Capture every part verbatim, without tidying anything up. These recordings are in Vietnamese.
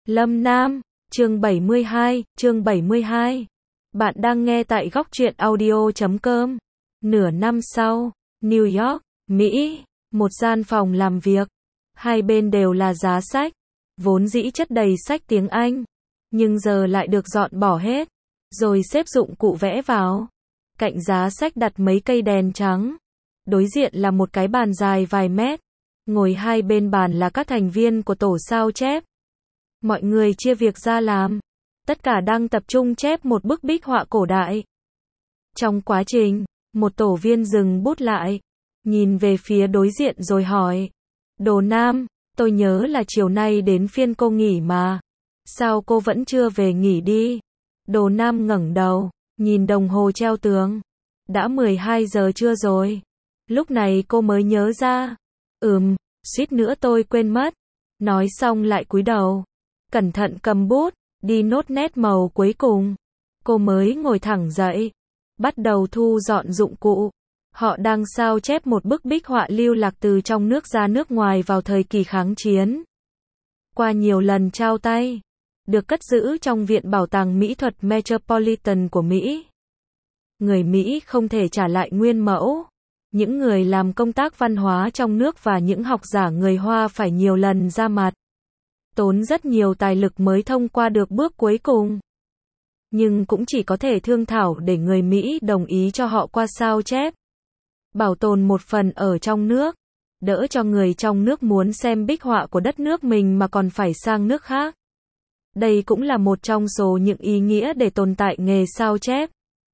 Lâm Nam, chương bảy mươi hai, chương bảy mươi hai. Bạn đang nghe tại góc truyện audio chấm com. Nửa năm sau, New York, Mỹ, một gian phòng làm việc. Hai bên đều là giá sách, vốn dĩ chất đầy sách tiếng Anh, nhưng giờ lại được dọn bỏ hết, rồi xếp dụng cụ vẽ vào. Cạnh giá sách đặt mấy cây đèn trắng. Đối diện là một cái bàn dài vài mét. Ngồi hai bên bàn là các thành viên của tổ sao chép. Mọi người chia việc ra làm. Tất cả đang tập trung chép một bức bích họa cổ đại. Trong quá trình, một tổ viên dừng bút lại, nhìn về phía đối diện rồi hỏi. Đồ Nam, tôi nhớ là chiều nay đến phiên cô nghỉ mà. Sao cô vẫn chưa về nghỉ đi? Đồ Nam ngẩng đầu, nhìn đồng hồ treo tường. Đã mười hai giờ trưa rồi. Lúc này cô mới nhớ ra. Ừm, suýt nữa tôi quên mất. Nói xong lại cúi đầu. Cẩn thận cầm bút, đi nốt nét màu cuối cùng. Cô mới ngồi thẳng dậy. Bắt đầu thu dọn dụng cụ. Họ đang sao chép một bức bích họa lưu lạc từ trong nước ra nước ngoài vào thời kỳ kháng chiến. Qua nhiều lần trao tay, được cất giữ trong Viện Bảo tàng Mỹ thuật Metropolitan của Mỹ. Người Mỹ không thể trả lại nguyên mẫu. Những người làm công tác văn hóa trong nước và những học giả người Hoa phải nhiều lần ra mặt. Tốn rất nhiều tài lực mới thông qua được bước cuối cùng. Nhưng cũng chỉ có thể thương thảo để người Mỹ đồng ý cho họ qua sao chép. Bảo tồn một phần ở trong nước. Đỡ cho người trong nước muốn xem bích họa của đất nước mình mà còn phải sang nước khác. Đây cũng là một trong số những ý nghĩa để tồn tại nghề sao chép.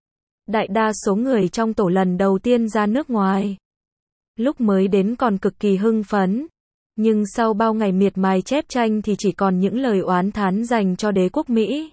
Đại đa số người trong tổ lần đầu tiên ra nước ngoài. Lúc mới đến còn cực kỳ hưng phấn. Nhưng sau bao ngày miệt mài chép tranh thì chỉ còn những lời oán thán dành cho đế quốc Mỹ.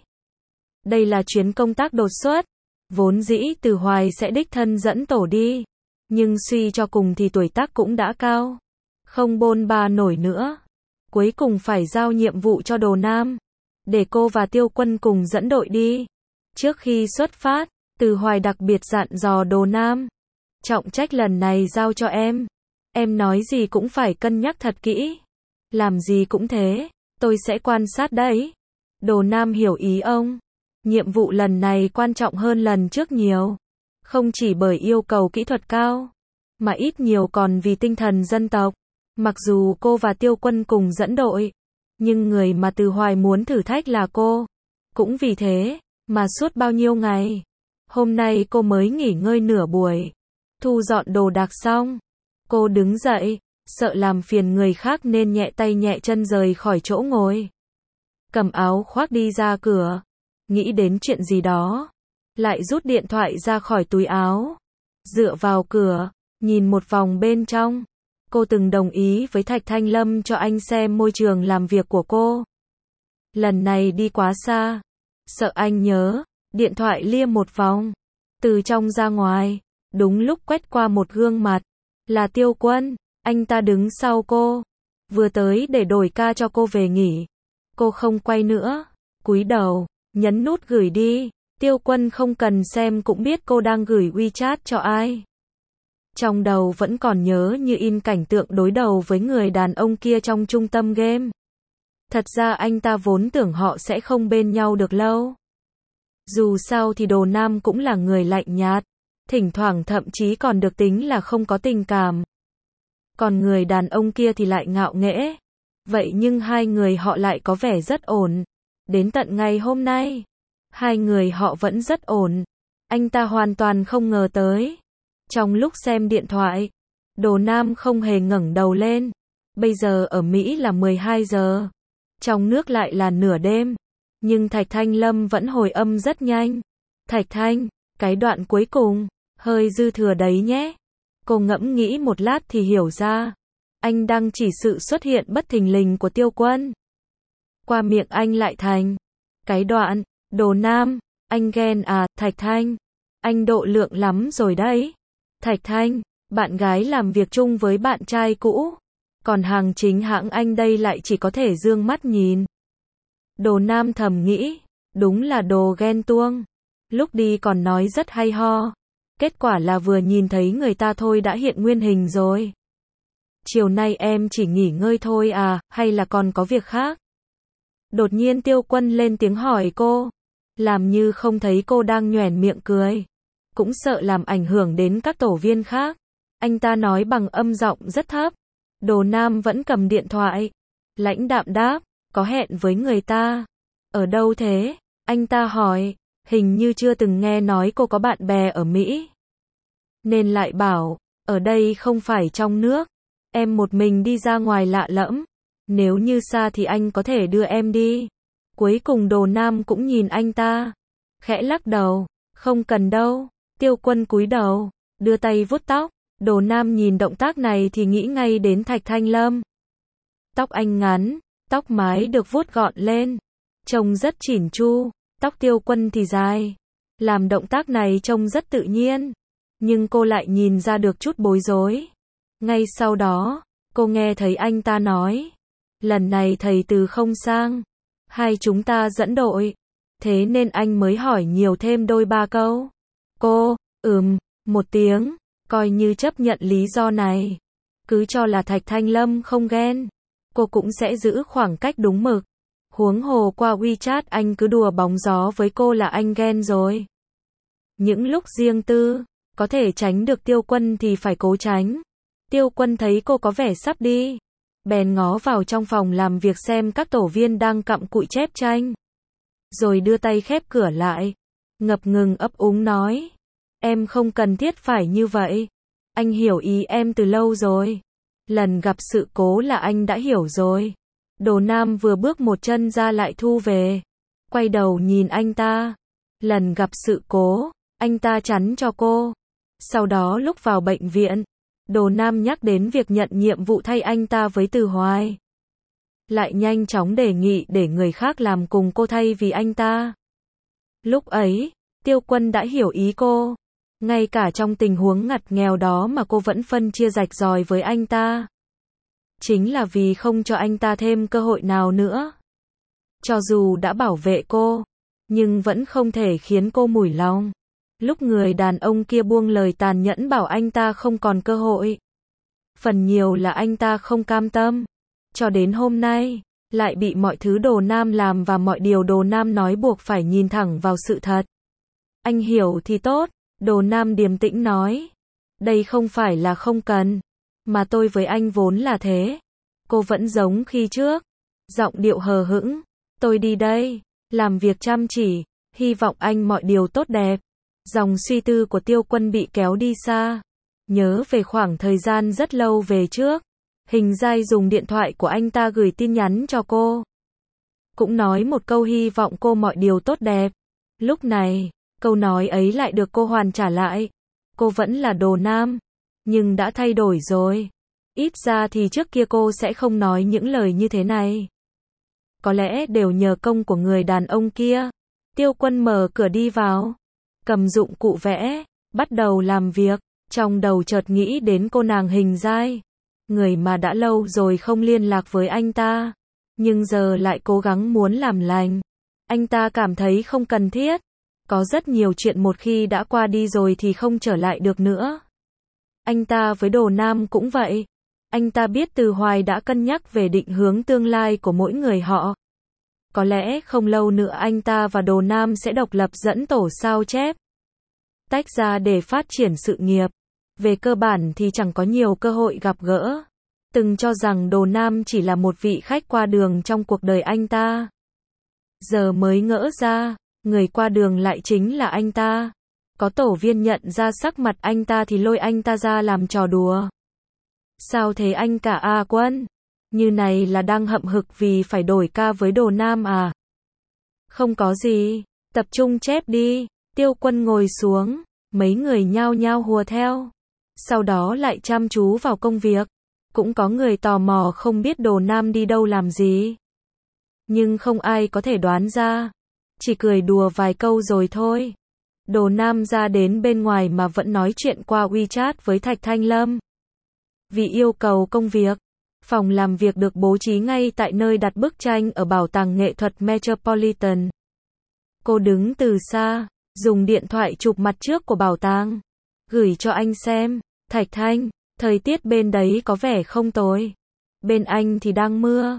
Đây là chuyến công tác đột xuất. Vốn dĩ Từ Hoài sẽ đích thân dẫn tổ đi. Nhưng suy cho cùng thì tuổi tác cũng đã cao. Không bôn ba nổi nữa. Cuối cùng phải giao nhiệm vụ cho Đồ Nam. Để cô và Tiêu Quân cùng dẫn đội đi. Trước khi xuất phát, Từ Hoài đặc biệt dặn dò Đồ Nam. Trọng trách lần này giao cho em. Em nói gì cũng phải cân nhắc thật kỹ. Làm gì cũng thế, tôi sẽ quan sát đấy. Đồ Nam hiểu ý ông. Nhiệm vụ lần này quan trọng hơn lần trước nhiều. Không chỉ bởi yêu cầu kỹ thuật cao, mà ít nhiều còn vì tinh thần dân tộc. Mặc dù cô và Tiêu Quân cùng dẫn đội, nhưng người mà Từ Hoài muốn thử thách là cô. Cũng vì thế, mà suốt bao nhiêu ngày, hôm nay cô mới nghỉ ngơi nửa buổi. Thu dọn đồ đạc xong, cô đứng dậy, sợ làm phiền người khác nên nhẹ tay nhẹ chân rời khỏi chỗ ngồi. Cầm áo khoác đi ra cửa, nghĩ đến chuyện gì đó, lại rút điện thoại ra khỏi túi áo. Dựa vào cửa, nhìn một vòng bên trong. Cô từng đồng ý với Thạch Thanh Lâm cho anh xem môi trường làm việc của cô. Lần này đi quá xa, sợ anh nhớ, điện thoại lia một vòng. Từ trong ra ngoài, đúng lúc quét qua một gương mặt. Là Tiêu Quân, anh ta đứng sau cô. Vừa tới để đổi ca cho cô về nghỉ. Cô không quay nữa, cúi đầu, nhấn nút gửi đi. Tiêu Quân không cần xem cũng biết cô đang gửi WeChat cho ai. Trong đầu vẫn còn nhớ như in cảnh tượng đối đầu với người đàn ông kia trong trung tâm game. Thật ra anh ta vốn tưởng họ sẽ không bên nhau được lâu. Dù sao thì Đồ Nam cũng là người lạnh nhạt. Thỉnh thoảng thậm chí còn được tính là không có tình cảm. Còn người đàn ông kia thì lại ngạo nghễ. Vậy nhưng hai người họ lại có vẻ rất ổn. Đến tận ngày hôm nay, hai người họ vẫn rất ổn. Anh ta hoàn toàn không ngờ tới. Trong lúc xem điện thoại, Đồ Nam không hề ngẩng đầu lên. Bây giờ ở Mỹ là mười hai giờ. Trong nước lại là nửa đêm. Nhưng Thạch Thanh Lâm vẫn hồi âm rất nhanh. Thạch Thanh, cái đoạn cuối cùng, hơi dư thừa đấy nhé. Cô ngẫm nghĩ một lát thì hiểu ra. Anh đang chỉ sự xuất hiện bất thình lình của Tiêu Quân. Qua miệng anh lại thành. Cái đoạn, Đồ Nam, anh ghen à, Thạch Thanh. Anh độ lượng lắm rồi đấy. Thạch Thanh, bạn gái làm việc chung với bạn trai cũ. Còn hàng chính hãng anh đây lại chỉ có thể dương mắt nhìn. Đồ Nam thầm nghĩ, đúng là đồ ghen tuông. Lúc đi còn nói rất hay ho. Kết quả là vừa nhìn thấy người ta thôi đã hiện nguyên hình rồi. Chiều nay em chỉ nghỉ ngơi thôi à, hay là còn có việc khác? Đột nhiên Tiêu Quân lên tiếng hỏi cô. Làm như không thấy cô đang nhoẻn miệng cười. Cũng sợ làm ảnh hưởng đến các tổ viên khác. Anh ta nói bằng âm giọng rất thấp. Đồ Nam vẫn cầm điện thoại. Lãnh đạm đáp, có hẹn với người ta. Ở đâu thế? Anh ta hỏi, hình như chưa từng nghe nói cô có bạn bè ở Mỹ. Nên lại bảo, ở đây không phải trong nước. Em một mình đi ra ngoài lạ lẫm. Nếu như xa thì anh có thể đưa em đi. Cuối cùng Đồ Nam cũng nhìn anh ta. Khẽ lắc đầu, không cần đâu. Tiêu Quân cúi đầu, đưa tay vuốt tóc. Đồ Nam nhìn động tác này thì nghĩ ngay đến Thạch Thanh Lâm. Tóc anh ngắn, tóc mái được vuốt gọn lên. Trông rất chỉn chu, tóc Tiêu Quân thì dài. Làm động tác này trông rất tự nhiên. Nhưng cô lại nhìn ra được chút bối rối. Ngay sau đó, cô nghe thấy anh ta nói. Lần này thầy từ không sang. Hai chúng ta dẫn đội. Thế nên anh mới hỏi nhiều thêm đôi ba câu. Cô, ừm, một tiếng. Coi như chấp nhận lý do này. Cứ cho là Thạch Thanh Lâm không ghen. Cô cũng sẽ giữ khoảng cách đúng mực. Huống hồ qua WeChat anh cứ đùa bóng gió với cô là anh ghen rồi. Những lúc riêng tư, có thể tránh được Tiêu Quân thì phải cố tránh. Tiêu Quân thấy cô có vẻ sắp đi. Bèn ngó vào trong phòng làm việc xem các tổ viên đang cặm cụi chép tranh. Rồi đưa tay khép cửa lại. Ngập ngừng ấp úng nói. Em không cần thiết phải như vậy. Anh hiểu ý em từ lâu rồi. Lần gặp sự cố là anh đã hiểu rồi. Đồ Nam vừa bước một chân ra lại thu về. Quay đầu nhìn anh ta. Lần gặp sự cố, anh ta chắn cho cô. Sau đó lúc vào bệnh viện, Đồ Nam nhắc đến việc nhận nhiệm vụ thay anh ta với Từ Hoài. Lại nhanh chóng đề nghị để người khác làm cùng cô thay vì anh ta. Lúc ấy, Tiêu Quân đã hiểu ý cô. Ngay cả trong tình huống ngặt nghèo đó mà cô vẫn phân chia rạch ròi với anh ta. Chính là vì không cho anh ta thêm cơ hội nào nữa. Cho dù đã bảo vệ cô, nhưng vẫn không thể khiến cô mủi lòng. Lúc người đàn ông kia buông lời tàn nhẫn bảo anh ta không còn cơ hội. Phần nhiều là anh ta không cam tâm. Cho đến hôm nay, lại bị mọi thứ Đồ Nam làm và mọi điều Đồ Nam nói buộc phải nhìn thẳng vào sự thật. Anh hiểu thì tốt, Đồ Nam điềm tĩnh nói. Đây không phải là không cần, mà tôi với anh vốn là thế. Cô vẫn giống khi trước, giọng điệu hờ hững. Tôi đi đây, làm việc chăm chỉ, hy vọng anh mọi điều tốt đẹp. Dòng suy tư của Tiêu Quân bị kéo đi xa. Nhớ về khoảng thời gian rất lâu về trước. Hình Giai dùng điện thoại của anh ta gửi tin nhắn cho cô. Cũng nói một câu hy vọng cô mọi điều tốt đẹp. Lúc này, câu nói ấy lại được cô hoàn trả lại. Cô vẫn là Đồ Nam, nhưng đã thay đổi rồi. Ít ra thì trước kia cô sẽ không nói những lời như thế này. Có lẽ đều nhờ công của người đàn ông kia. Tiêu Quân mở cửa đi vào, cầm dụng cụ vẽ, bắt đầu làm việc. Trong đầu chợt nghĩ đến cô nàng Hình Giai, người mà đã lâu rồi không liên lạc với anh ta, nhưng giờ lại cố gắng muốn làm lành. Anh ta cảm thấy không cần thiết. Có rất nhiều chuyện một khi đã qua đi rồi thì không trở lại được nữa. Anh ta với Đồ Nam cũng vậy. Anh ta biết Từ Hoài đã cân nhắc về định hướng tương lai của mỗi người họ. Có lẽ không lâu nữa anh ta và Đồ Nam sẽ độc lập dẫn tổ sao chép. Tách ra để phát triển sự nghiệp. Về cơ bản thì chẳng có nhiều cơ hội gặp gỡ. Từng cho rằng Đồ Nam chỉ là một vị khách qua đường trong cuộc đời anh ta. Giờ mới ngỡ ra, người qua đường lại chính là anh ta. Có tổ viên nhận ra sắc mặt anh ta thì lôi anh ta ra làm trò đùa. Sao thế anh cả A Quân? Như này là đang hậm hực vì phải đổi ca với Đồ Nam à? Không có gì, tập trung chép đi. Tiêu Quân ngồi xuống, mấy người nhao nhao hùa theo. Sau đó lại chăm chú vào công việc. Cũng có người tò mò không biết Đồ Nam đi đâu làm gì. Nhưng không ai có thể đoán ra. Chỉ cười đùa vài câu rồi thôi. Đồ Nam ra đến bên ngoài mà vẫn nói chuyện qua WeChat với Thạch Thanh Lâm. Vì yêu cầu công việc, phòng làm việc được bố trí ngay tại nơi đặt bức tranh ở Bảo tàng Nghệ thuật Metropolitan. Cô đứng từ xa, dùng điện thoại chụp mặt trước của bảo tàng, gửi cho anh xem. Thạch Thanh, thời tiết bên đấy có vẻ không tồi. Bên anh thì đang mưa.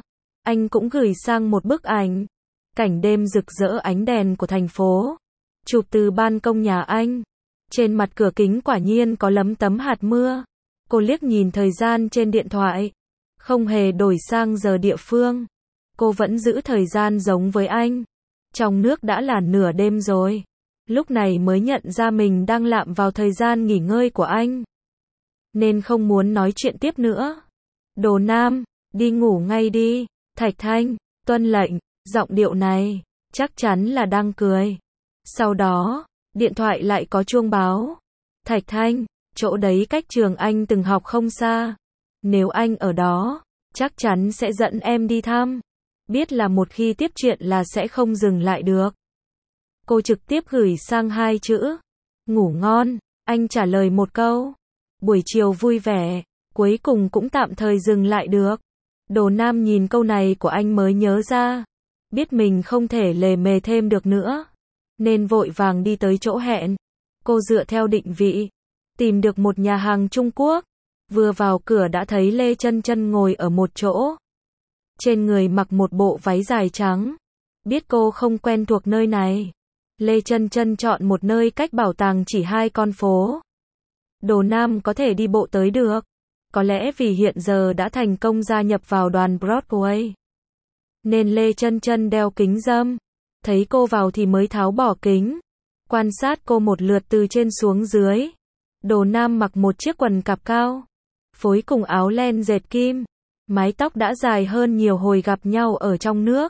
anh cũng gửi sang một bức ảnh. Cảnh đêm rực rỡ ánh đèn của thành phố. Chụp từ ban công nhà anh. Trên mặt cửa kính quả nhiên có lấm tấm hạt mưa. Cô liếc nhìn thời gian trên điện thoại. Không hề đổi sang giờ địa phương. Cô vẫn giữ thời gian giống với anh. Trong nước đã là nửa đêm rồi. Lúc này mới nhận ra mình đang lạm vào thời gian nghỉ ngơi của anh. Nên không muốn nói chuyện tiếp nữa. Đồ Nam, đi ngủ ngay đi. Thạch Thanh, tuân lệnh, giọng điệu này, chắc chắn là đang cười. Sau đó, điện thoại lại có chuông báo. Thạch Thanh, chỗ đấy cách trường anh từng học không xa. Nếu anh ở đó, chắc chắn sẽ dẫn em đi thăm. Biết là một khi tiếp chuyện là sẽ không dừng lại được. Cô trực tiếp gửi sang hai chữ. Ngủ ngon, anh trả lời một câu. Buổi chiều vui vẻ, cuối cùng cũng tạm thời dừng lại được. Đồ Nam nhìn câu này của anh mới nhớ ra. Biết mình không thể lề mề thêm được nữa. Nên vội vàng đi tới chỗ hẹn. Cô dựa theo định vị. Tìm được một nhà hàng Trung Quốc. Vừa vào cửa đã thấy Lê Chân Chân ngồi ở một chỗ. Trên người mặc một bộ váy dài trắng. Biết cô không quen thuộc nơi này. Lê Chân Chân chọn một nơi cách bảo tàng chỉ hai con phố. Đồ Nam có thể đi bộ tới được. Có lẽ vì hiện giờ đã thành công gia nhập vào đoàn Broadway. Nên Lê Chân Chân đeo kính râm. Thấy cô vào thì mới tháo bỏ kính. Quan sát cô một lượt từ trên xuống dưới. Đồ Nam mặc một chiếc quần cạp cao. Phối cùng áo len dệt kim. Mái tóc đã dài hơn nhiều hồi gặp nhau ở trong nước.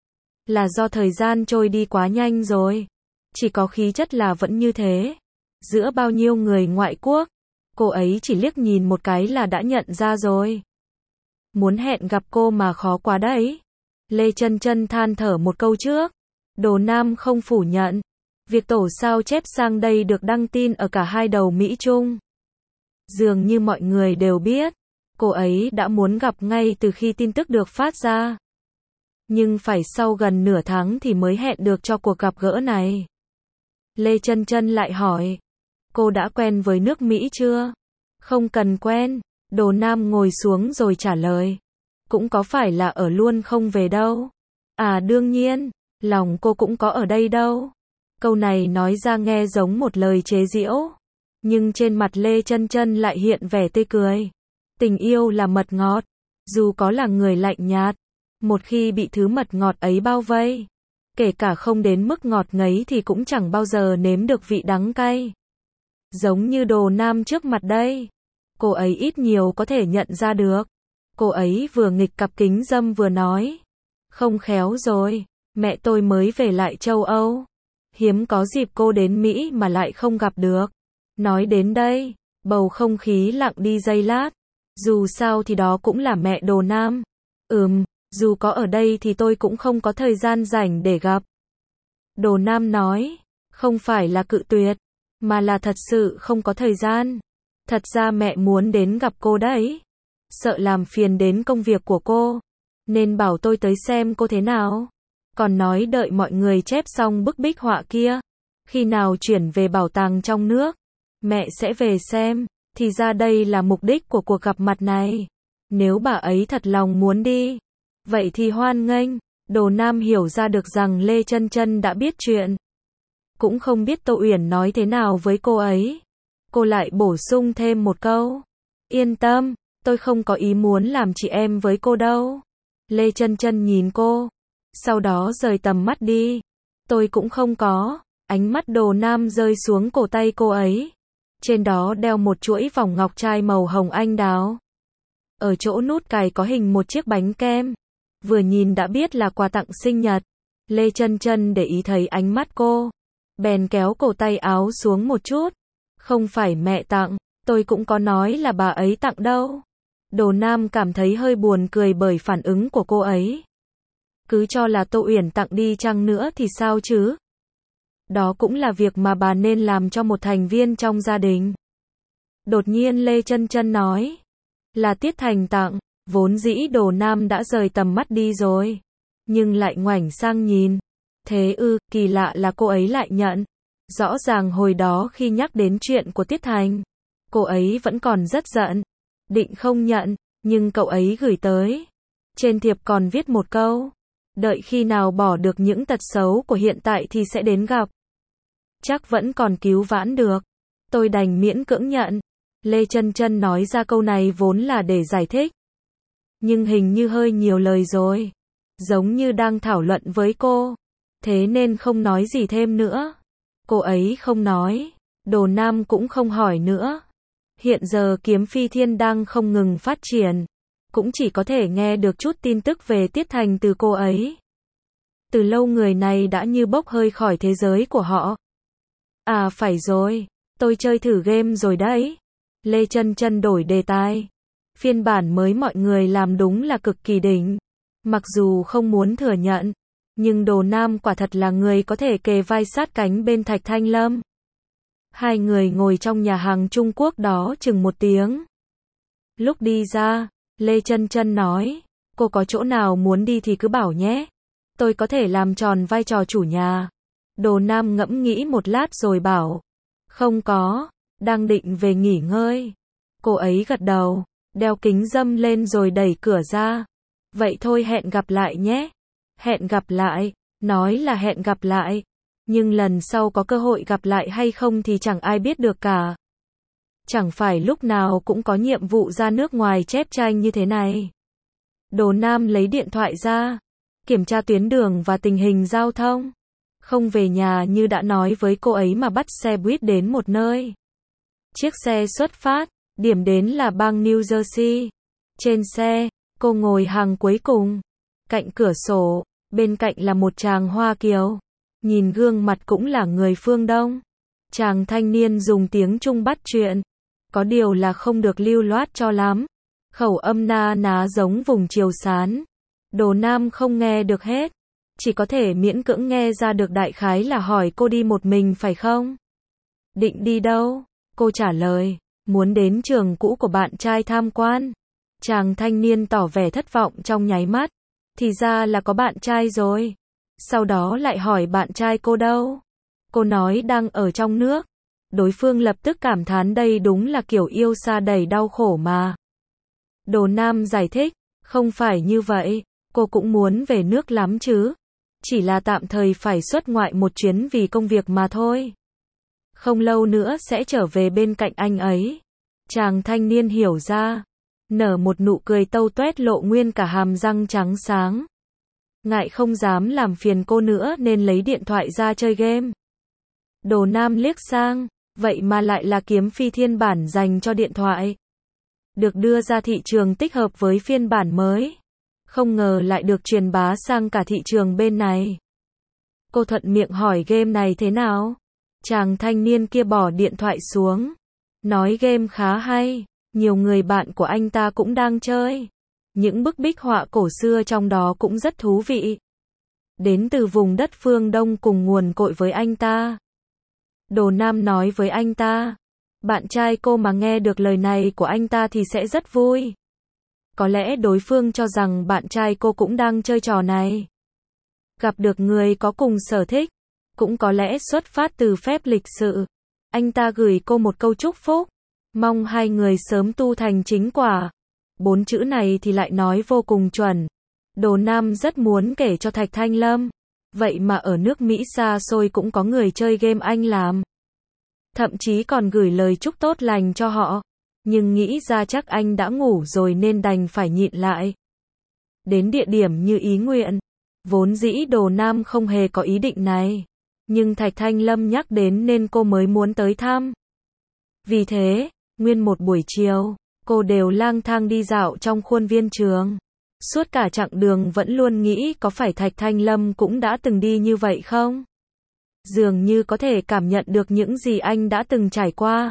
Là do thời gian trôi đi quá nhanh rồi. Chỉ có khí chất là vẫn như thế. Giữa bao nhiêu người ngoại quốc, cô ấy chỉ liếc nhìn một cái là đã nhận ra rồi. Muốn hẹn gặp cô mà khó quá đấy. Lê Chân Chân than thở một câu trước. Đồ Nam không phủ nhận. Việc tổ sao chép sang đây được đăng tin ở cả hai đầu Mỹ Trung. Dường như mọi người đều biết. Cô ấy đã muốn gặp ngay từ khi tin tức được phát ra. Nhưng phải sau gần nửa tháng thì mới hẹn được cho cuộc gặp gỡ này. Lê Chân Chân lại hỏi. Cô đã quen với nước Mỹ chưa? Không cần quen. Đồ Nam ngồi xuống rồi trả lời. Cũng có phải là ở luôn không về đâu. À đương nhiên, lòng cô cũng có ở đây đâu. Câu này nói ra nghe giống một lời chế giễu. Nhưng trên mặt Lê Chân Chân lại hiện vẻ tươi cười. Tình yêu là mật ngọt. Dù có là người lạnh nhạt. Một khi bị thứ mật ngọt ấy bao vây. Kể cả không đến mức ngọt ngấy thì cũng chẳng bao giờ nếm được vị đắng cay. Giống như Đồ Nam trước mặt đây. Cô ấy ít nhiều có thể nhận ra được. Cô ấy vừa nghịch cặp kính râm vừa nói. Không khéo rồi, mẹ tôi mới về lại châu Âu. Hiếm có dịp cô đến Mỹ mà lại không gặp được. Nói đến đây, bầu không khí lặng đi giây lát. Dù sao thì đó cũng là mẹ Đồ Nam. Ừm, dù có ở đây thì tôi cũng không có thời gian rảnh để gặp. Đồ Nam nói, không phải là cự tuyệt, mà là thật sự không có thời gian. Thật ra mẹ muốn đến gặp cô đấy. Sợ làm phiền đến công việc của cô. Nên bảo tôi tới xem cô thế nào. Còn nói đợi mọi người chép xong bức bích họa kia. Khi nào chuyển về bảo tàng trong nước, mẹ sẽ về xem. Thì ra đây là mục đích của cuộc gặp mặt này. Nếu bà ấy thật lòng muốn đi, vậy thì hoan nghênh. Đồ Nam hiểu ra được rằng Lê Chân Chân đã biết chuyện. Cũng không biết Tô Uyển nói thế nào với cô ấy. Cô lại bổ sung thêm một câu. Yên tâm, tôi không có ý muốn làm chị em với cô đâu. Lê Chân Chân nhìn cô. Sau đó rời tầm mắt đi. Tôi cũng không có. Ánh mắt Đồ Nam rơi xuống cổ tay cô ấy. Trên đó đeo một chuỗi vòng ngọc trai màu hồng anh đào. Ở chỗ nút cài có hình một chiếc bánh kem. Vừa nhìn đã biết là quà tặng sinh nhật. Lê Chân Chân để ý thấy ánh mắt cô. Bèn kéo cổ tay áo xuống một chút. Không phải mẹ tặng, tôi cũng có nói là bà ấy tặng đâu. Đồ Nam cảm thấy hơi buồn cười bởi phản ứng của cô ấy. Cứ cho là Tô Uyển tặng đi chăng nữa thì sao chứ? Đó cũng là việc mà bà nên làm cho một thành viên trong gia đình. Đột nhiên Lê Chân Chân nói. Là Tiết Thành tặng, vốn dĩ Đồ Nam đã rời tầm mắt đi rồi. Nhưng lại ngoảnh sang nhìn. Thế ư, kỳ lạ là cô ấy lại nhận. Rõ ràng hồi đó khi nhắc đến chuyện của Tiết Thành, cô ấy vẫn còn rất giận. Định không nhận, nhưng cậu ấy gửi tới. Trên thiệp còn viết một câu. Đợi khi nào bỏ được những tật xấu của hiện tại thì sẽ đến gặp. Chắc vẫn còn cứu vãn được. Tôi đành miễn cưỡng nhận. Lê Chân Chân nói ra câu này vốn là để giải thích. Nhưng hình như hơi nhiều lời rồi. Giống như đang thảo luận với cô. Thế nên không nói gì thêm nữa. Cô ấy không nói. Đồ Nam cũng không hỏi nữa. Hiện giờ Kiếm Phi Thiên đang không ngừng phát triển. Cũng chỉ có thể nghe được chút tin tức về Tiết Thành từ cô ấy. Từ lâu người này đã như bốc hơi khỏi thế giới của họ. À phải rồi, tôi chơi thử game rồi đấy. Lê Chân Chân đổi đề tài. Phiên bản mới mọi người làm đúng là cực kỳ đỉnh. Mặc dù không muốn thừa nhận, nhưng Đồ Nam quả thật là người có thể kề vai sát cánh bên Thạch Thanh Lâm. Hai người ngồi trong nhà hàng Trung Quốc đó chừng một tiếng. Lúc đi ra, Lê Chân Chân nói, cô có chỗ nào muốn đi thì cứ bảo nhé. Tôi có thể làm tròn vai trò chủ nhà. Đồ Nam ngẫm nghĩ một lát rồi bảo, không có, đang định về nghỉ ngơi. Cô ấy gật đầu, đeo kính râm lên rồi đẩy cửa ra. Vậy thôi hẹn gặp lại nhé. Hẹn gặp lại, nói là hẹn gặp lại. Nhưng lần sau có cơ hội gặp lại hay không thì chẳng ai biết được cả. Chẳng phải lúc nào cũng có nhiệm vụ ra nước ngoài chép tranh như thế này. Đồ Nam lấy điện thoại ra, kiểm tra tuyến đường và tình hình giao thông. Không về nhà như đã nói với cô ấy mà bắt xe buýt đến một nơi. Chiếc xe xuất phát, điểm đến là bang New Jersey. Trên xe, cô ngồi hàng cuối cùng. Cạnh cửa sổ, bên cạnh là một chàng Hoa Kiều. Nhìn gương mặt cũng là người phương Đông. Chàng thanh niên dùng tiếng Trung bắt chuyện. Có điều là không được lưu loát cho lắm. Khẩu âm na ná giống vùng Triều Sán. Đồ Nam không nghe được hết. Chỉ có thể miễn cưỡng nghe ra được đại khái là hỏi cô đi một mình phải không? Định đi đâu? Cô trả lời, muốn đến trường cũ của bạn trai tham quan. Chàng thanh niên tỏ vẻ thất vọng trong nháy mắt. Thì ra là có bạn trai rồi. Sau đó lại hỏi bạn trai cô đâu? Cô nói đang ở trong nước. Đối phương lập tức cảm thán đây đúng là kiểu yêu xa đầy đau khổ mà. Đồ Nam giải thích, không phải như vậy, cô cũng muốn về nước lắm chứ. Chỉ là tạm thời phải xuất ngoại một chuyến vì công việc mà thôi. Không lâu nữa sẽ trở về bên cạnh anh ấy. Chàng thanh niên hiểu ra, nở một nụ cười tâu tuét lộ nguyên cả hàm răng trắng sáng. Ngại không dám làm phiền cô nữa nên lấy điện thoại ra chơi game. Đồ Nam liếc sang, vậy mà lại là Kiếm Phi Thiên bản dành cho điện thoại. Được đưa ra thị trường tích hợp với phiên bản mới. Không ngờ lại được truyền bá sang cả thị trường bên này. Cô thuận miệng hỏi game này thế nào? Chàng thanh niên kia bỏ điện thoại xuống. Nói game khá hay, nhiều người bạn của anh ta cũng đang chơi. Những bức bích họa cổ xưa trong đó cũng rất thú vị. Đến từ vùng đất phương Đông cùng nguồn cội với anh ta. Đồ Nam nói với anh ta, bạn trai cô mà nghe được lời này của anh ta thì sẽ rất vui. Có lẽ đối phương cho rằng bạn trai cô cũng đang chơi trò này. Gặp được người có cùng sở thích, cũng có lẽ xuất phát từ phép lịch sự. Anh ta gửi cô một câu chúc phúc, mong hai người sớm tu thành chính quả. Bốn chữ này thì lại nói vô cùng chuẩn. Đồ Nam rất muốn kể cho Thạch Thanh Lâm. Vậy mà ở nước Mỹ xa xôi cũng có người chơi game anh làm. Thậm chí còn gửi lời chúc tốt lành cho họ. Nhưng nghĩ ra chắc anh đã ngủ rồi nên đành phải nhịn lại. Đến địa điểm như ý nguyện. Vốn dĩ Đồ Nam không hề có ý định này. Nhưng Thạch Thanh Lâm nhắc đến nên cô mới muốn tới thăm. Vì thế, nguyên một buổi chiều, cô đều lang thang đi dạo trong khuôn viên trường. Suốt cả chặng đường vẫn luôn nghĩ có phải Thạch Thanh Lâm cũng đã từng đi như vậy không? Dường như có thể cảm nhận được những gì anh đã từng trải qua.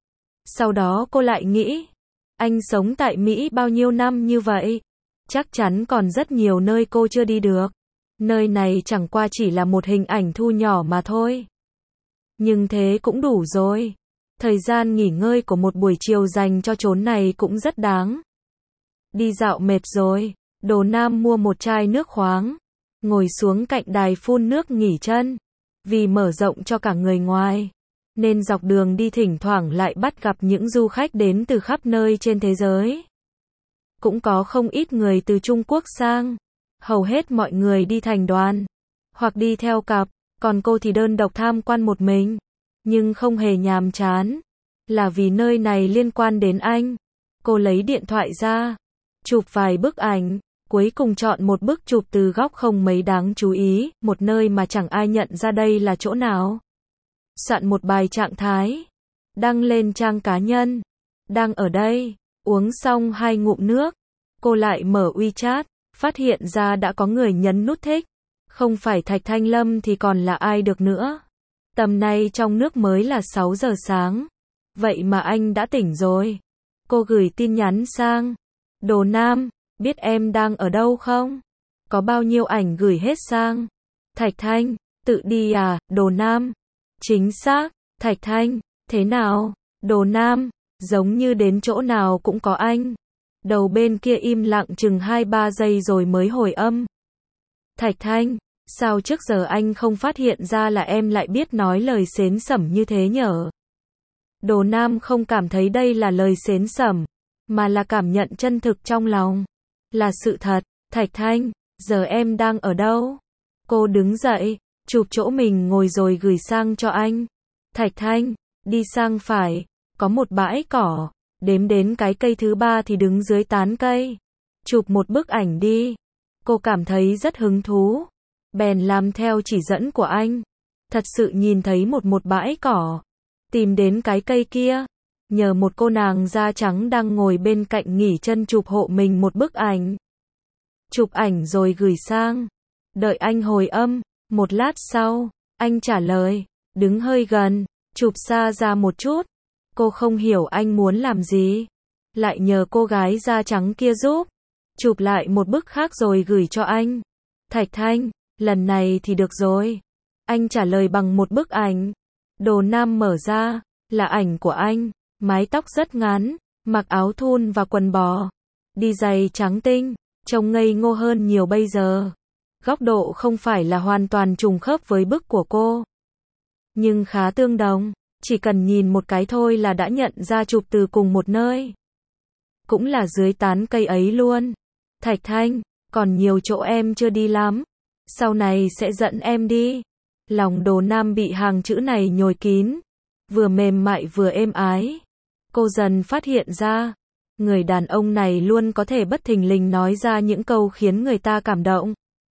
Sau đó cô lại nghĩ, anh sống tại Mỹ bao nhiêu năm như vậy? Chắc chắn còn rất nhiều nơi cô chưa đi được. Nơi này chẳng qua chỉ là một hình ảnh thu nhỏ mà thôi. Nhưng thế cũng đủ rồi. Thời gian nghỉ ngơi của một buổi chiều dành cho chốn này cũng rất đáng. Đi dạo mệt rồi, Đồ Nam mua một chai nước khoáng, ngồi xuống cạnh đài phun nước nghỉ chân. Vì mở rộng cho cả người ngoài, nên dọc đường đi thỉnh thoảng lại bắt gặp những du khách đến từ khắp nơi trên thế giới. cũng có không ít người từ Trung Quốc sang. Hầu hết mọi người đi thành đoàn, hoặc đi theo cặp, còn cô thì đơn độc tham quan một mình. Nhưng không hề nhàm chán, là vì nơi này liên quan đến anh. Cô lấy điện thoại ra, chụp vài bức ảnh, cuối cùng chọn một bức chụp từ góc không mấy đáng chú ý, một nơi mà chẳng ai nhận ra đây là chỗ nào. Soạn một bài trạng thái, đăng lên trang cá nhân. Đang ở đây, uống xong hai ngụm nước, cô lại mở WeChat, phát hiện ra đã có người nhấn nút thích. Không phải Thạch Thanh Lâm thì còn là ai được nữa. Tầm này trong nước mới là sáu giờ sáng. Vậy mà anh đã tỉnh rồi. Cô gửi tin nhắn sang. Đồ Nam, biết em đang ở đâu không? Có bao nhiêu ảnh gửi hết sang? Thạch Thanh, tự đi à, Đồ Nam. Chính xác, Thạch Thanh, thế nào? Đồ Nam, giống như đến chỗ nào cũng có anh. Đầu bên kia im lặng chừng hai ba giây rồi mới hồi âm. Thạch Thanh, sao trước giờ anh không phát hiện ra là em lại biết nói lời xến xẩm như thế nhở? Đồ Nam không cảm thấy đây là lời xến xẩm, mà là cảm nhận chân thực trong lòng. Là sự thật. Thạch Thanh, giờ em đang ở đâu? Cô đứng dậy, chụp chỗ mình ngồi rồi gửi sang cho anh. Thạch Thanh, đi sang phải, có một bãi cỏ, đếm đến cái cây thứ ba thì đứng dưới tán cây. Chụp một bức ảnh đi. Cô cảm thấy rất hứng thú, bèn làm theo chỉ dẫn của anh. Thật sự nhìn thấy một một bãi cỏ, tìm đến cái cây kia, nhờ một cô nàng da trắng đang ngồi bên cạnh nghỉ chân chụp hộ mình một bức ảnh. Chụp ảnh rồi gửi sang. Đợi anh hồi âm, một lát sau, anh trả lời, đứng hơi gần, chụp xa ra một chút. Cô không hiểu anh muốn làm gì, lại nhờ cô gái da trắng kia giúp. Chụp lại một bức khác rồi gửi cho anh. Thạch Thanh, lần này thì được rồi. Anh trả lời bằng một bức ảnh. Đồ Nam mở ra, là ảnh của anh, mái tóc rất ngắn, mặc áo thun và quần bò, đi giày trắng tinh, trông ngây ngô hơn nhiều bây giờ. Góc độ không phải là hoàn toàn trùng khớp với bức của cô, nhưng khá tương đồng, chỉ cần nhìn một cái thôi là đã nhận ra chụp từ cùng một nơi. Cũng là dưới tán cây ấy luôn. Thạch Thanh, còn nhiều chỗ em chưa đi lắm, sau này sẽ dẫn em đi. Lòng Đồ Nam bị hàng chữ này nhồi kín, vừa mềm mại vừa êm ái. Cô dần phát hiện ra, người đàn ông này luôn có thể bất thình lình nói ra những câu khiến người ta cảm động.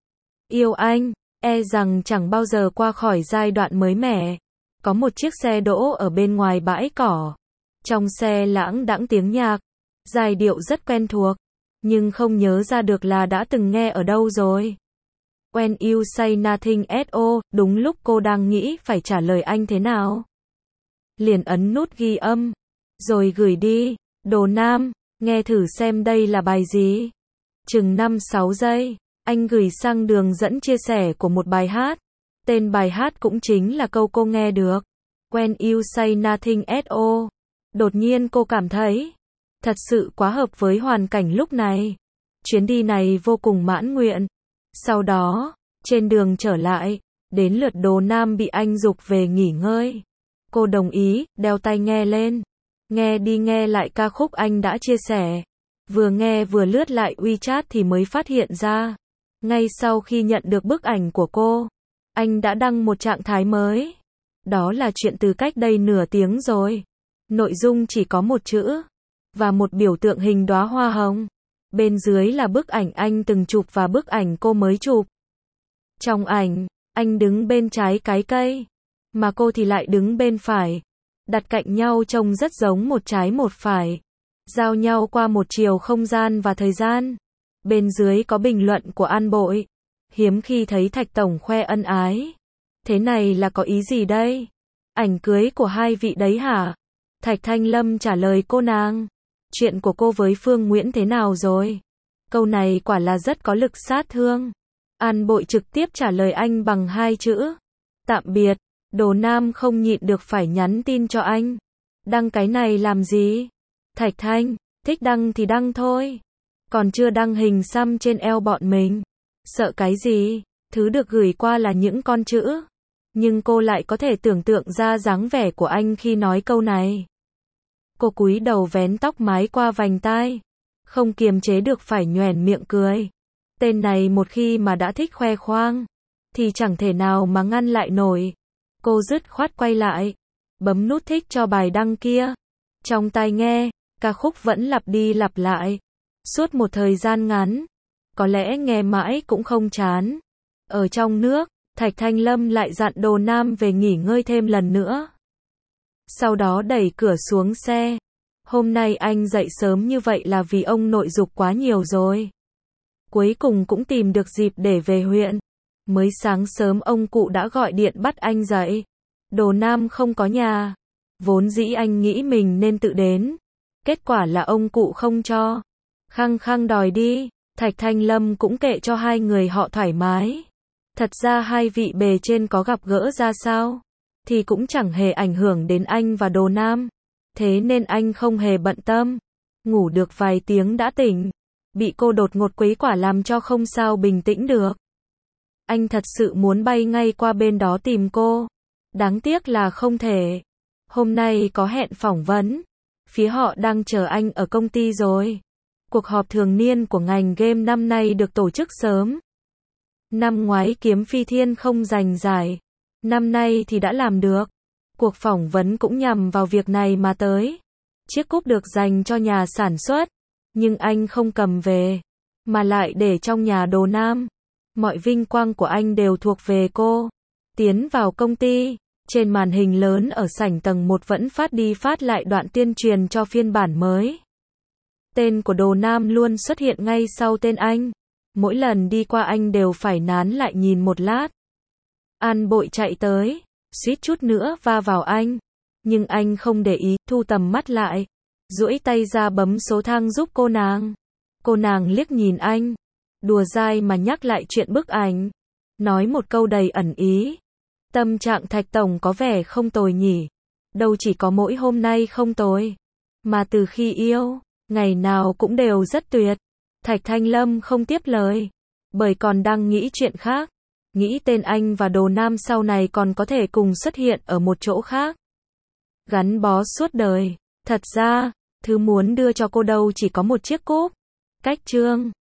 Yêu anh, e rằng chẳng bao giờ qua khỏi giai đoạn mới mẻ. Có một chiếc xe đỗ ở bên ngoài bãi cỏ. Trong xe lãng đãng tiếng nhạc, giai điệu rất quen thuộc, nhưng không nhớ ra được là đã từng nghe ở đâu rồi. When you say nothing at all, đúng lúc cô đang nghĩ phải trả lời anh thế nào. Liền ấn nút ghi âm, rồi gửi đi. Đồ Nam, nghe thử xem đây là bài gì. Chừng năm sáu giây, anh gửi sang đường dẫn chia sẻ của một bài hát. Tên bài hát cũng chính là câu cô nghe được. When you say nothing at all. Đột nhiên cô cảm thấy, thật sự quá hợp với hoàn cảnh lúc này. Chuyến đi này vô cùng mãn nguyện. Sau đó, trên đường trở lại, đến lượt Đồ Nam bị anh giục về nghỉ ngơi. Cô đồng ý, đeo tai nghe lên. Nghe đi nghe lại ca khúc anh đã chia sẻ. Vừa nghe vừa lướt lại WeChat thì mới phát hiện ra. Ngay sau khi nhận được bức ảnh của cô, anh đã đăng một trạng thái mới. Đó là chuyện từ cách đây nửa tiếng rồi. Nội dung chỉ có một chữ, và một biểu tượng hình đóa hoa hồng. Bên dưới là bức ảnh anh từng chụp và bức ảnh cô mới chụp. Trong ảnh, anh đứng bên trái cái cây, mà cô thì lại đứng bên phải. Đặt cạnh nhau trông rất giống một trái một phải. Giao nhau qua một chiều không gian và thời gian. Bên dưới có bình luận của An Bội. Hiếm khi thấy Thạch Tổng khoe ân ái. Thế này là có ý gì đây? Ảnh cưới của hai vị đấy hả? Thạch Thanh Lâm trả lời cô nàng. Chuyện của cô với Phương Nguyễn thế nào rồi? Câu này quả là rất có lực sát thương. An Bội trực tiếp trả lời anh bằng hai chữ. Tạm biệt. Đồ Nam không nhịn được phải nhắn tin cho anh. Đăng cái này làm gì? Thạch Thanh, thích đăng thì đăng thôi. Còn chưa đăng hình xăm trên eo bọn mình. Sợ cái gì? Thứ được gửi qua là những con chữ. Nhưng cô lại có thể tưởng tượng ra dáng vẻ của anh khi nói câu này. Cô cúi đầu vén tóc mái qua vành tai. không kiềm chế được phải nhoẻn miệng cười. Tên này một khi mà đã thích khoe khoang, thì chẳng thể nào mà ngăn lại nổi. Cô dứt khoát quay lại, bấm nút thích cho bài đăng kia. Trong tai nghe, ca khúc vẫn lặp đi lặp lại. Suốt một thời gian ngắn, có lẽ nghe mãi cũng không chán. Ở trong nước, Thạch Thanh Lâm lại dặn Đồ Nam về nghỉ ngơi thêm lần nữa. Sau đó đẩy cửa xuống xe. Hôm nay anh dậy sớm như vậy là vì ông nội giục quá nhiều rồi. Cuối cùng cũng tìm được dịp để về huyện. Mới sáng sớm ông cụ đã gọi điện bắt anh dậy. Đồ Nam không có nhà. Vốn dĩ anh nghĩ mình nên tự đến. Kết quả là ông cụ không cho. Khăng khăng đòi đi. Thạch Thanh Lâm cũng kệ cho hai người họ thoải mái. Thật ra hai vị bề trên có gặp gỡ ra sao, thì cũng chẳng hề ảnh hưởng đến anh và Đồ Nam. Thế nên anh không hề bận tâm. Ngủ được vài tiếng đã tỉnh. Bị cô đột ngột quấy quả làm cho không sao bình tĩnh được. Anh thật sự muốn bay ngay qua bên đó tìm cô. Đáng tiếc là không thể. Hôm nay có hẹn phỏng vấn. Phía họ đang chờ anh ở công ty rồi. Cuộc họp thường niên của ngành game năm nay được tổ chức sớm. Năm ngoái Kiếm Phi Thiên không giành giải. Năm nay thì đã làm được. Cuộc phỏng vấn cũng nhằm vào việc này mà tới. Chiếc cúp được dành cho nhà sản xuất. Nhưng anh không cầm về. Mà lại để trong nhà Đồ Nam. Mọi vinh quang của anh đều thuộc về cô. Tiến vào công ty. Trên màn hình lớn ở sảnh tầng một vẫn phát đi phát lại đoạn tuyên truyền cho phiên bản mới. Tên của Đồ Nam luôn xuất hiện ngay sau tên anh. Mỗi lần đi qua anh đều phải nán lại nhìn một lát. An Bội chạy tới, suýt chút nữa va vào anh. Nhưng anh không để ý, thu tầm mắt lại. Duỗi tay ra bấm số thang giúp cô nàng. Cô nàng liếc nhìn anh. Đùa dai mà nhắc lại chuyện bức ảnh. Nói một câu đầy ẩn ý. Tâm trạng Thạch Tổng có vẻ không tồi nhỉ. Đâu chỉ có mỗi hôm nay không tồi. Mà từ khi yêu, ngày nào cũng đều rất tuyệt. Thạch Thanh Lâm không tiếp lời. Bởi còn đang nghĩ chuyện khác. Nghĩ tên anh và Đồ Nam sau này còn có thể cùng xuất hiện ở một chỗ khác. Gắn bó suốt đời. Thật ra, thứ muốn đưa cho cô đâu chỉ có một chiếc cúp. Cách chương